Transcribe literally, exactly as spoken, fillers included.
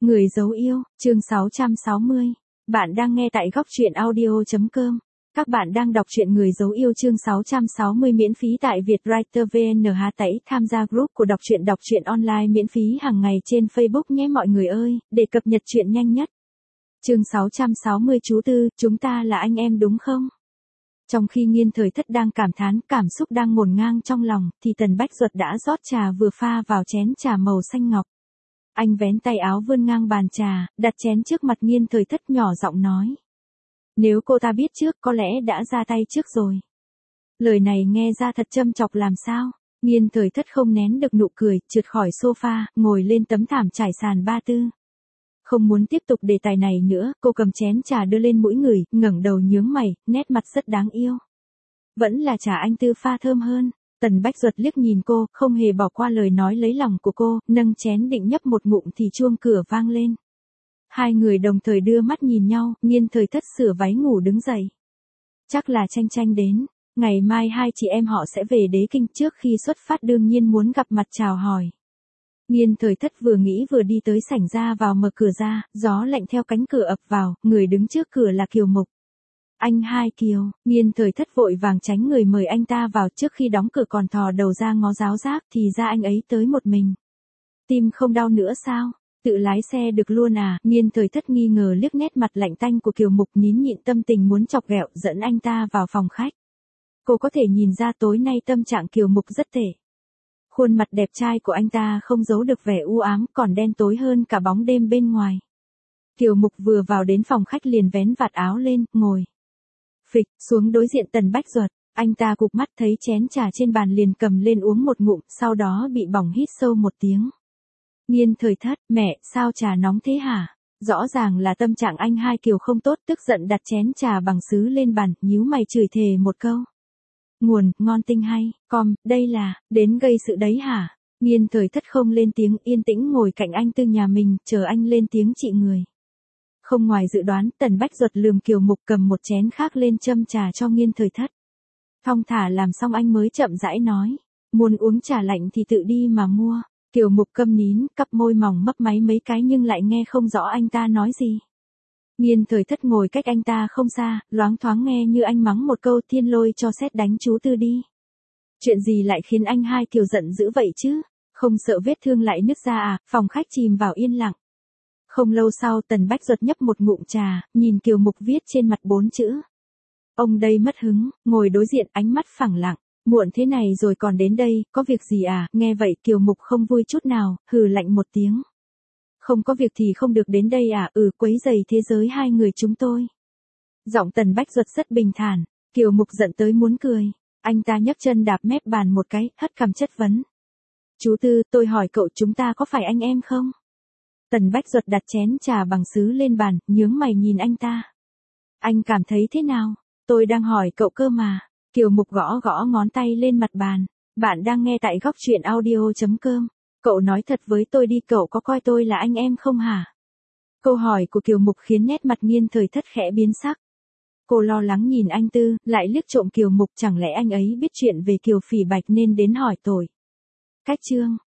Người dấu yêu, chương sáu trăm sáu mươi. Bạn đang nghe tại góc truyện audio chấm com. Các bạn đang đọc truyện Người dấu yêu chương sáu trăm sáu mươi miễn phí tại Vietwriter vê en hát tẩy tham gia group của đọc truyện đọc truyện online miễn phí hàng ngày trên Facebook nhé mọi người ơi, để cập nhật truyện nhanh nhất. Chương sáu trăm sáu mươi chú Tư, chúng ta là anh em đúng không? Trong khi Nghiên Thời Thất đang cảm thán, cảm xúc đang ngổn ngang trong lòng, thì Tần Bách Duật đã rót trà vừa pha vào chén trà màu xanh ngọc. Anh vén tay áo vươn ngang bàn trà, đặt chén trước mặt Nghiên Thời Thất nhỏ giọng nói. Nếu cô ta biết trước có lẽ đã ra tay trước rồi. Lời này nghe ra thật châm chọc làm sao. Nghiên Thời Thất không nén được nụ cười, trượt khỏi sofa, ngồi lên tấm thảm trải sàn ba tư. Không muốn tiếp tục đề tài này nữa, cô cầm chén trà đưa lên mũi người, ngẩng đầu nhướng mày, nét mặt rất đáng yêu. Vẫn là trà anh Tư pha thơm hơn. Tần Bách Duật liếc nhìn cô, không hề bỏ qua lời nói lấy lòng của cô, nâng chén định nhấp một ngụm thì chuông cửa vang lên. Hai người đồng thời đưa mắt nhìn nhau, Nghiên Thời Thất sửa váy ngủ đứng dậy. Chắc là Tranh Tranh đến, ngày mai hai chị em họ sẽ về Đế Kinh, trước khi xuất phát đương nhiên muốn gặp mặt chào hỏi. Nghiên Thời Thất vừa nghĩ vừa đi tới sảnh ra vào mở cửa ra, gió lạnh theo cánh cửa ập vào, người đứng trước cửa là Kiều Mục. Anh hai Kiều, Nghiên Thời Thất vội vàng tránh người mời anh ta vào, trước khi đóng cửa còn thò đầu ra ngó giáo giác, thì ra anh ấy tới một mình. Tim không đau nữa sao? Tự lái xe được luôn à? Nghiên Thời Thất nghi ngờ liếc nét mặt lạnh tanh của Kiều Mục, nín nhịn tâm tình muốn chọc ghẹo, dẫn anh ta vào phòng khách. Cô có thể nhìn ra tối nay tâm trạng Kiều Mục rất tệ. Khuôn mặt đẹp trai của anh ta không giấu được vẻ u ám, còn đen tối hơn cả bóng đêm bên ngoài. Kiều Mục vừa vào đến phòng khách liền vén vạt áo lên, ngồi phịch xuống đối diện Tần Bách Duật. Anh ta cụp mắt thấy chén trà trên bàn liền cầm lên uống một ngụm, sau đó bị bỏng hít sâu một tiếng. Nghiên Thời Thất, mẹ, sao trà nóng thế hả? Rõ ràng là tâm trạng anh hai Kiều không tốt, tức giận đặt chén trà bằng sứ lên bàn, nhíu mày chửi thề một câu. Nguồn, ngon tinh hay, com, đây là, đến gây sự đấy hả? Nghiên Thời Thất không lên tiếng, yên tĩnh ngồi cạnh anh Tư nhà mình, chờ anh lên tiếng trị người. Không ngoài dự đoán, Tần Bách Duật lườm Kiều Mục, cầm một chén khác lên châm trà cho Nghiên Thời Thất. Thong thả làm xong anh mới chậm rãi nói, muốn uống trà lạnh thì tự đi mà mua. Kiều Mục câm nín, cặp môi mỏng mấp máy mấy cái nhưng lại nghe không rõ anh ta nói gì. Nghiên Thời Thất ngồi cách anh ta không xa, loáng thoáng nghe như anh mắng một câu, thiên lôi cho sét đánh chú Tư đi. Chuyện gì lại khiến anh hai Kiều giận dữ vậy chứ? Không sợ vết thương lại nứt ra à? Phòng khách chìm vào yên lặng. Không lâu sau Tần Bách Duật nhấp một ngụm trà, nhìn Kiều Mục viết trên mặt bốn chữ. Ông đây mất hứng, ngồi đối diện ánh mắt phẳng lặng. Muộn thế này rồi còn đến đây, có việc gì à? Nghe vậy Kiều Mục không vui chút nào, hừ lạnh một tiếng. Không có việc thì không được đến đây à? Ừ, quấy rầy thế giới hai người chúng tôi. Giọng Tần Bách Duật rất bình thản. Kiều Mục giận tới muốn cười. Anh ta nhấc chân đạp mép bàn một cái, hất cằm chất vấn. Chú Tư, tôi hỏi cậu, chúng ta có phải anh em không? Tần Bách Duật đặt chén trà bằng sứ lên bàn, nhướng mày nhìn anh ta. Anh cảm thấy thế nào? Tôi đang hỏi cậu cơ mà. Kiều Mục gõ gõ ngón tay lên mặt bàn. Bạn đang nghe tại góc truyện audio chấm com. Cậu nói thật với tôi đi, cậu có coi tôi là anh em không hả? Câu hỏi của Kiều Mục khiến nét mặt Nghiên Thời Thất khẽ biến sắc. Cô lo lắng nhìn anh Tư, lại liếc trộm Kiều Mục, chẳng lẽ anh ấy biết chuyện về Kiều Phỉ Bạch nên đến hỏi tội. Cách chương.